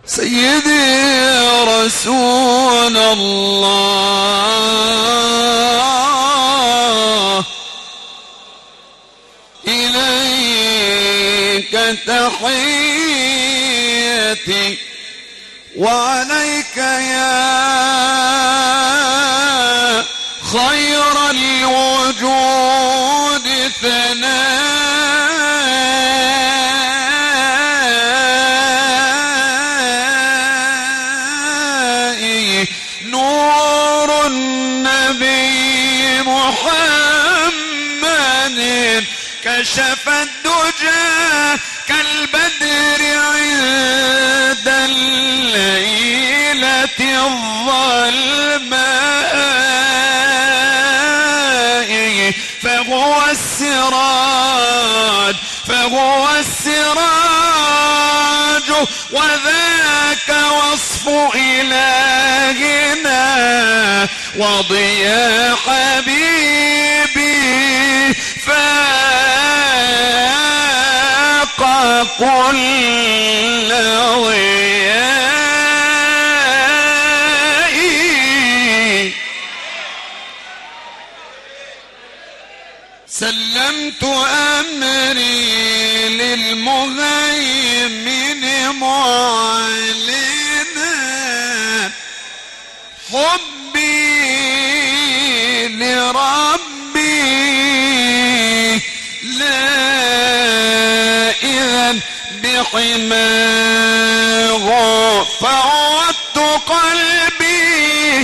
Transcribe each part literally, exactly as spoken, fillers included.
سيدي يا رسول الله إليك تحيتي وعليك يا خير الوجود ثنائي نور النبي محمد كشف الدجى كالبدر عند الليلة الظلماء فهو السراج فهو السراج وذاك وصف إلهنا وضياء حبيبي فاق كل ضيائي سلمت أمري للمهيمن معلنا حبي لربي لا إذن بحماه فعدت قلبي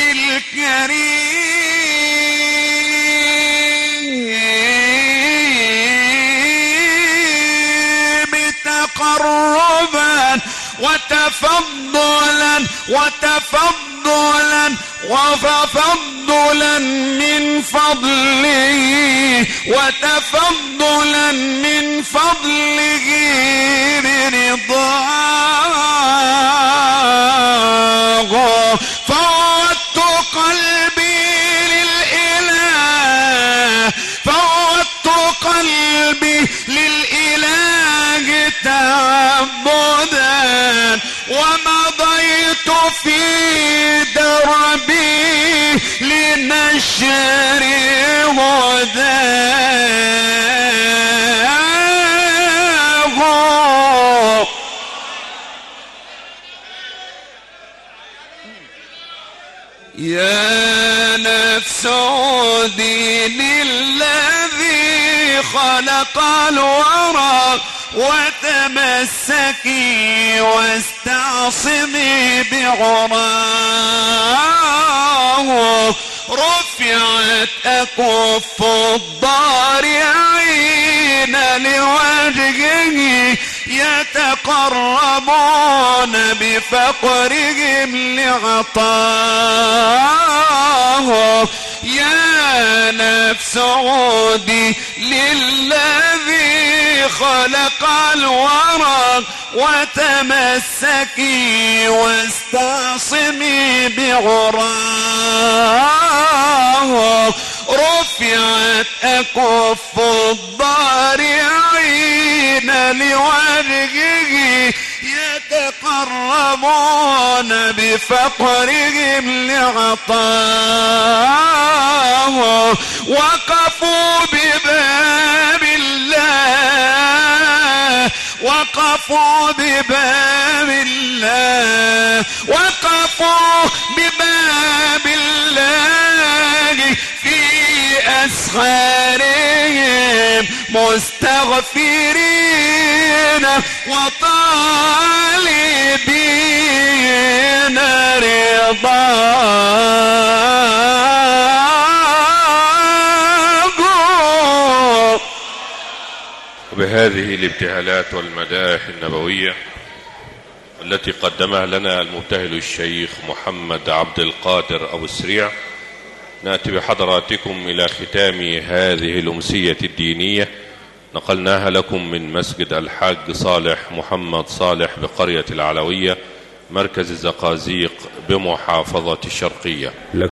للكريم تقربا وتفضلا وتفضلا وفضلا من فضله وتفضلا من فضله برضاه فوضت قلبي للإله فوضت قلبي للإله تعبدا ومضيت في دربي لنشر هداه يا نفس عودي للذي خلق الورى وتمسكي واستعصمي بعراه رفعت أكف الضارعين لوجهه يتقربون بفقرهم لعطاه يا نفس عودي للذي خلق الورى وتمسكي واستعصمي بعراه رفعت أكف الضارعين لوجهه يتقربون بفقرهم لعطاه وقفوا بباب الله وقفوا بباب الله وقفوا بباب الله في أسحارهم مستغفرين وطالبين رضاه. وبهذه الابتهالات والمدائح النبوية التي قدمها لنا المبتهل الشيخ محمد عبد القادر أبو السريع نأتي بحضراتكم إلى ختام هذه الأمسية الدينية نقلناها لكم من مسجد الحاج صالح محمد صالح بقرية العلوية مركز الزقازيق بمحافظة الشرقية.